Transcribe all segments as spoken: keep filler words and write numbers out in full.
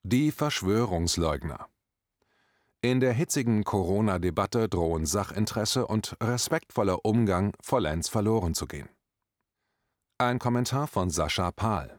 Die Verschwörungsleugner. In der hitzigen Corona-Debatte drohen Sachinteresse und respektvoller Umgang vollends verloren zu gehen. Ein Kommentar von Sascha Pahl.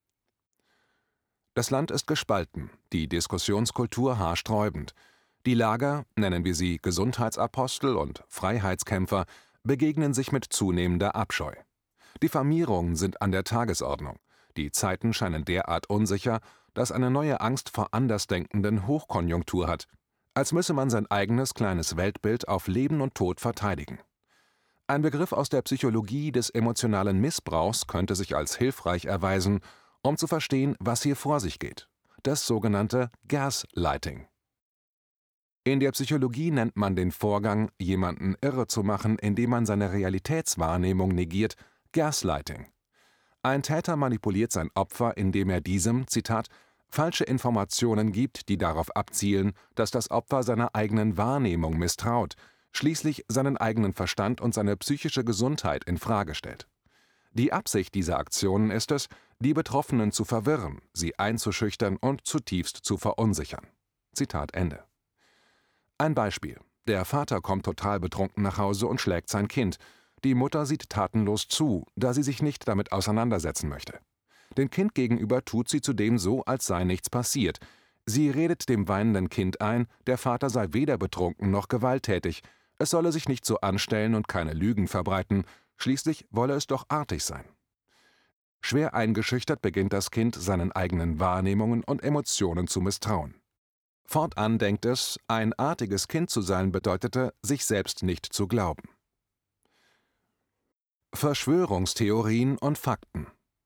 Das Land ist gespalten, die Diskussionskultur haarsträubend. Die Lager, nennen wir sie Gesundheitsapostel und Freiheitskämpfer, begegnen sich mit zunehmender Abscheu. Diffamierungen sind an der Tagesordnung. Die Zeiten scheinen derart unsicher, dass eine neue Angst vor Andersdenkenden Hochkonjunktur hat, als müsse man sein eigenes kleines Weltbild auf Leben und Tod verteidigen. Ein Begriff aus der Psychologie des emotionalen Missbrauchs könnte sich als hilfreich erweisen, um zu verstehen, was hier vor sich geht: das sogenannte Gaslighting. In der Psychologie nennt man den Vorgang, jemanden irre zu machen, indem man seine Realitätswahrnehmung negiert, Gaslighting. Ein Täter manipuliert sein Opfer, indem er diesem, Zitat, falsche Informationen gibt, die darauf abzielen, dass das Opfer seiner eigenen Wahrnehmung misstraut, schließlich seinen eigenen Verstand und seine psychische Gesundheit in Frage stellt. Die Absicht dieser Aktionen ist es, die Betroffenen zu verwirren, sie einzuschüchtern und zutiefst zu verunsichern. Zitat Ende. Ein Beispiel: Der Vater kommt total betrunken nach Hause und schlägt sein Kind. Die Mutter sieht tatenlos zu, da sie sich nicht damit auseinandersetzen möchte. Dem Kind gegenüber tut sie zudem so, als sei nichts passiert. Sie redet dem weinenden Kind ein, der Vater sei weder betrunken noch gewalttätig, es solle sich nicht so anstellen und keine Lügen verbreiten, schließlich wolle es doch artig sein. Schwer eingeschüchtert beginnt das Kind, seinen eigenen Wahrnehmungen und Emotionen zu misstrauen. Fortan denkt es, ein artiges Kind zu sein bedeutete, sich selbst nicht zu glauben. Verschwörungstheorien und Fakten.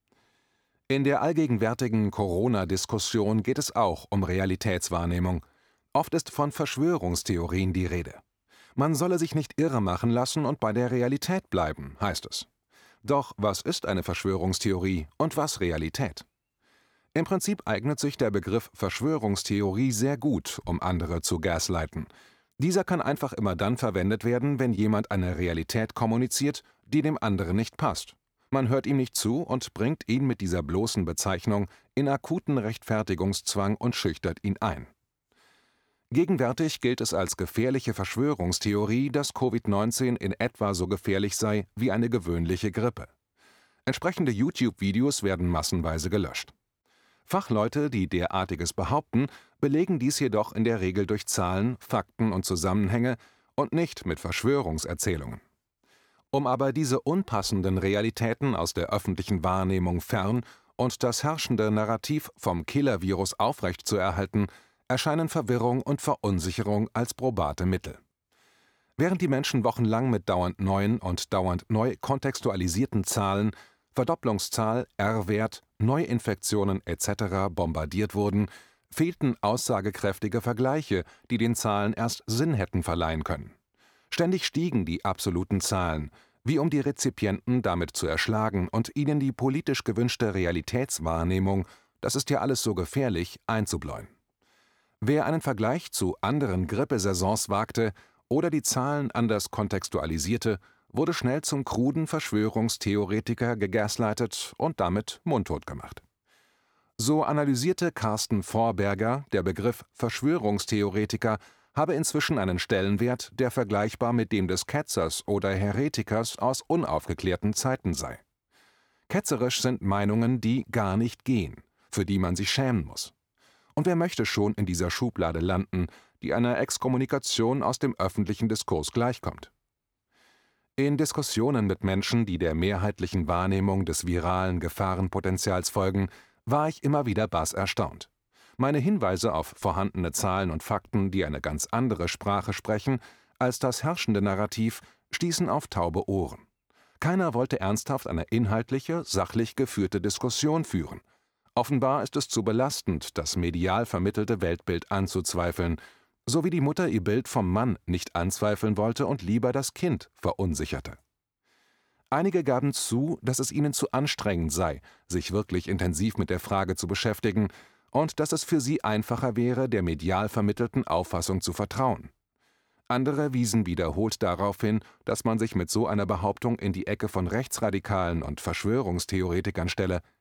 In der allgegenwärtigen Corona-Diskussion geht es auch um Realitätswahrnehmung. Oft ist von Verschwörungstheorien die Rede. Man solle sich nicht irre machen lassen und bei der Realität bleiben, heißt es. Doch was ist eine Verschwörungstheorie und was Realität? Im Prinzip eignet sich der Begriff Verschwörungstheorie sehr gut, um andere zu gaslighten. Dieser kann einfach immer dann verwendet werden, wenn jemand eine Realität kommuniziert, die dem anderen nicht passt. Man hört ihm nicht zu und bringt ihn mit dieser bloßen Bezeichnung in akuten Rechtfertigungszwang und schüchtert ihn ein. Gegenwärtig gilt es als gefährliche Verschwörungstheorie, dass Covid neunzehn in etwa so gefährlich sei wie eine gewöhnliche Grippe. Entsprechende YouTube-Videos werden massenweise gelöscht. Fachleute, die derartiges behaupten, belegen dies jedoch in der Regel durch Zahlen, Fakten und Zusammenhänge und nicht mit Verschwörungserzählungen. Um aber diese unpassenden Realitäten aus der öffentlichen Wahrnehmung fern und das herrschende Narrativ vom Killer-Virus aufrechtzuerhalten, erscheinen Verwirrung und Verunsicherung als probate Mittel. Während die Menschen wochenlang mit dauernd neuen und dauernd neu kontextualisierten Zahlen, Verdopplungszahl, R-Wert, Neuinfektionen et cetera bombardiert wurden, fehlten aussagekräftige Vergleiche, die den Zahlen erst Sinn hätten verleihen können. Ständig stiegen die absoluten Zahlen, wie um die Rezipienten damit zu erschlagen und ihnen die politisch gewünschte Realitätswahrnehmung, das ist ja alles so gefährlich, einzubläuen. Wer einen Vergleich zu anderen Grippesaisons wagte oder die Zahlen anders kontextualisierte, wurde schnell zum kruden Verschwörungstheoretiker gegaslightet und damit mundtot gemacht. So analysierte Carsten Vorberger, der Begriff Verschwörungstheoretiker habe inzwischen einen Stellenwert, der vergleichbar mit dem des Ketzers oder Heretikers aus unaufgeklärten Zeiten sei. Ketzerisch sind Meinungen, die gar nicht gehen, für die man sich schämen muss. Und wer möchte schon in dieser Schublade landen, die einer Exkommunikation aus dem öffentlichen Diskurs gleichkommt? In Diskussionen mit Menschen, die der mehrheitlichen Wahrnehmung des viralen Gefahrenpotenzials folgen, war ich immer wieder bass erstaunt. Meine Hinweise auf vorhandene Zahlen und Fakten, die eine ganz andere Sprache sprechen als das herrschende Narrativ, stießen auf taube Ohren. Keiner wollte ernsthaft eine inhaltliche, sachlich geführte Diskussion führen. Offenbar ist es zu belastend, das medial vermittelte Weltbild anzuzweifeln, so wie die Mutter ihr Bild vom Mann nicht anzweifeln wollte und lieber das Kind verunsicherte. Einige gaben zu, dass es ihnen zu anstrengend sei, sich wirklich intensiv mit der Frage zu beschäftigen und dass es für sie einfacher wäre, der medial vermittelten Auffassung zu vertrauen. Andere wiesen wiederholt darauf hin, dass man sich mit so einer Behauptung in die Ecke von Rechtsradikalen und Verschwörungstheoretikern stelle.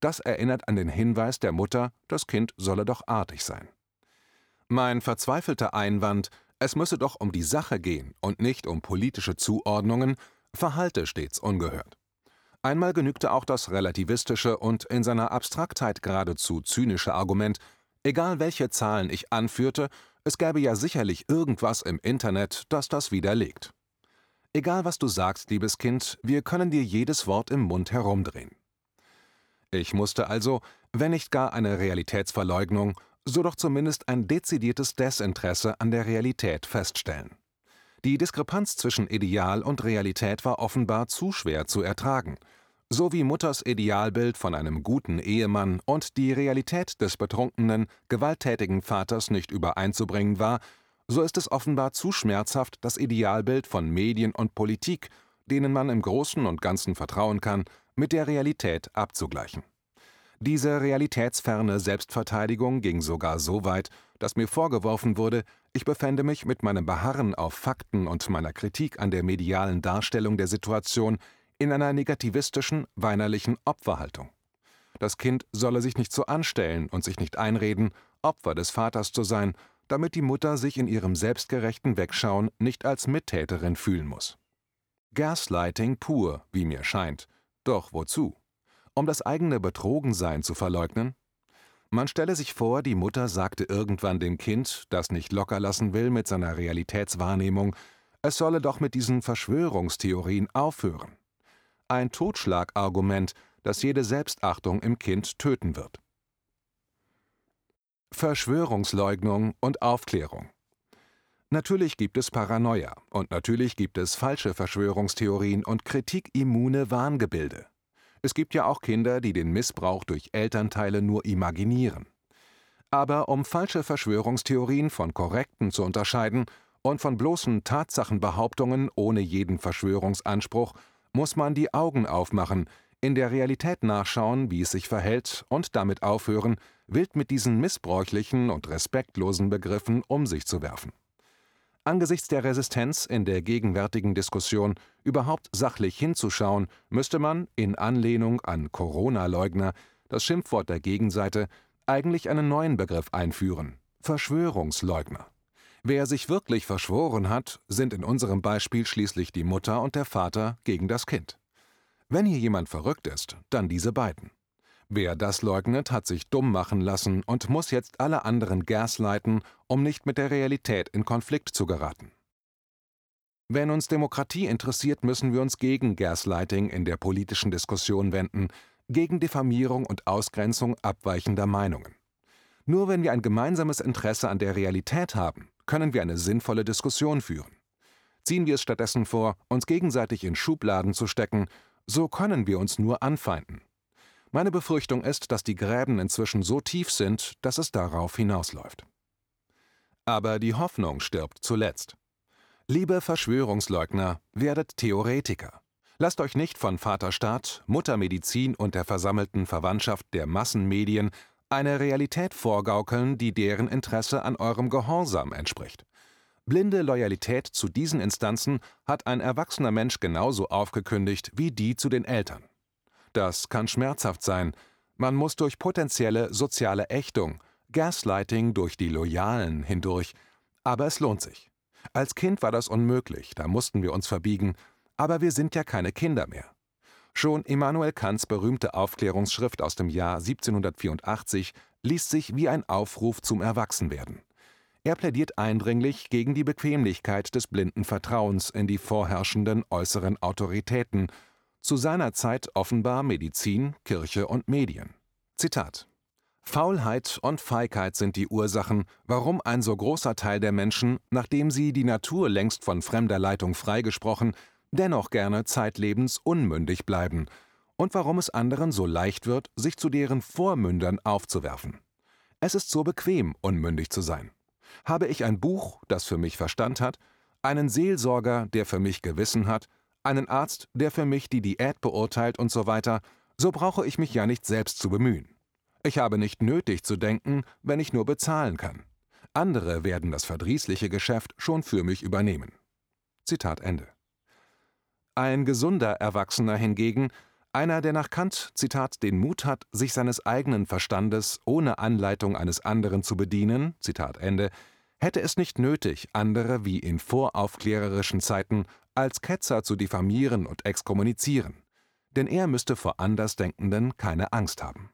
Das erinnert an den Hinweis der Mutter, das Kind solle doch artig sein. Mein verzweifelter Einwand, es müsse doch um die Sache gehen und nicht um politische Zuordnungen, verhallte stets ungehört. Einmal genügte auch das relativistische und in seiner Abstraktheit geradezu zynische Argument, egal welche Zahlen ich anführte, es gäbe ja sicherlich irgendwas im Internet, das das widerlegt. Egal was du sagst, liebes Kind, wir können dir jedes Wort im Mund herumdrehen. Ich musste also, wenn nicht gar eine Realitätsverleugnung, so doch zumindest ein dezidiertes Desinteresse an der Realität feststellen. Die Diskrepanz zwischen Ideal und Realität war offenbar zu schwer zu ertragen. So wie Mutters Idealbild von einem guten Ehemann und die Realität des betrunkenen, gewalttätigen Vaters nicht übereinzubringen war, so ist es offenbar zu schmerzhaft, das Idealbild von Medien und Politik, denen man im Großen und Ganzen vertrauen kann, mit der Realität abzugleichen. Diese realitätsferne Selbstverteidigung ging sogar so weit, dass mir vorgeworfen wurde, ich befände mich mit meinem Beharren auf Fakten und meiner Kritik an der medialen Darstellung der Situation in einer negativistischen, weinerlichen Opferhaltung. Das Kind solle sich nicht so anstellen und sich nicht einreden, Opfer des Vaters zu sein, damit die Mutter sich in ihrem selbstgerechten Wegschauen nicht als Mittäterin fühlen muss. Gaslighting pur, wie mir scheint. Doch wozu? Um das eigene Betrogensein zu verleugnen? Man stelle sich vor, die Mutter sagte irgendwann dem Kind, das nicht locker lassen will mit seiner Realitätswahrnehmung, es solle doch mit diesen Verschwörungstheorien aufhören. Ein Totschlagargument, das jede Selbstachtung im Kind töten wird. Verschwörungsleugnung und Aufklärung. Natürlich gibt es Paranoia und natürlich gibt es falsche Verschwörungstheorien und kritikimmune Wahngebilde. Es gibt ja auch Kinder, die den Missbrauch durch Elternteile nur imaginieren. Aber um falsche Verschwörungstheorien von korrekten zu unterscheiden und von bloßen Tatsachenbehauptungen ohne jeden Verschwörungsanspruch, muss man die Augen aufmachen, in der Realität nachschauen, wie es sich verhält und damit aufhören, wild mit diesen missbräuchlichen und respektlosen Begriffen um sich zu werfen. Angesichts der Resistenz in der gegenwärtigen Diskussion, überhaupt sachlich hinzuschauen, müsste man, in Anlehnung an Corona-Leugner, das Schimpfwort der Gegenseite, eigentlich einen neuen Begriff einführen: Verschwörungsleugner. Wer sich wirklich verschworen hat, sind in unserem Beispiel schließlich die Mutter und der Vater gegen das Kind. Wenn hier jemand verrückt ist, dann diese beiden. Wer das leugnet, hat sich dumm machen lassen und muss jetzt alle anderen gaslighten, um nicht mit der Realität in Konflikt zu geraten. Wenn uns Demokratie interessiert, müssen wir uns gegen Gaslighting in der politischen Diskussion wenden, gegen Diffamierung und Ausgrenzung abweichender Meinungen. Nur wenn wir ein gemeinsames Interesse an der Realität haben, können wir eine sinnvolle Diskussion führen. Ziehen wir es stattdessen vor, uns gegenseitig in Schubladen zu stecken, so können wir uns nur anfeinden. Meine Befürchtung ist, dass die Gräben inzwischen so tief sind, dass es darauf hinausläuft. Aber die Hoffnung stirbt zuletzt. Liebe Verschwörungsleugner, werdet Theoretiker. Lasst euch nicht von Vaterstaat, Muttermedizin und der versammelten Verwandtschaft der Massenmedien eine Realität vorgaukeln, die deren Interesse an eurem Gehorsam entspricht. Blinde Loyalität zu diesen Instanzen hat ein erwachsener Mensch genauso aufgekündigt wie die zu den Eltern. Das kann schmerzhaft sein. Man muss durch potenzielle soziale Ächtung, Gaslighting durch die Loyalen hindurch. Aber es lohnt sich. Als Kind war das unmöglich, da mussten wir uns verbiegen. Aber wir sind ja keine Kinder mehr. Schon Immanuel Kants berühmte Aufklärungsschrift aus dem Jahr siebzehnhundertvierundachtzig liest sich wie ein Aufruf zum Erwachsenwerden. Er plädiert eindringlich gegen die Bequemlichkeit des blinden Vertrauens in die vorherrschenden äußeren Autoritäten, zu seiner Zeit offenbar Medizin, Kirche und Medien. Zitat: Faulheit und Feigheit sind die Ursachen, warum ein so großer Teil der Menschen, nachdem sie die Natur längst von fremder Leitung freigesprochen, dennoch gerne zeitlebens unmündig bleiben und warum es anderen so leicht wird, sich zu deren Vormündern aufzuwerfen. Es ist so bequem, unmündig zu sein. Habe ich ein Buch, das für mich Verstand hat, einen Seelsorger, der für mich Gewissen hat, einen Arzt, der für mich die Diät beurteilt und so weiter, so brauche ich mich ja nicht selbst zu bemühen. Ich habe nicht nötig zu denken, wenn ich nur bezahlen kann. Andere werden das verdrießliche Geschäft schon für mich übernehmen. Zitat Ende. Ein gesunder Erwachsener hingegen, Einer, der nach Kant, Zitat, den Mut hat, sich seines eigenen Verstandes ohne Anleitung eines anderen zu bedienen, Zitat Ende, hätte es nicht nötig, andere wie in voraufklärerischen Zeiten als Ketzer zu diffamieren und exkommunizieren. Denn er müsste vor Andersdenkenden keine Angst haben.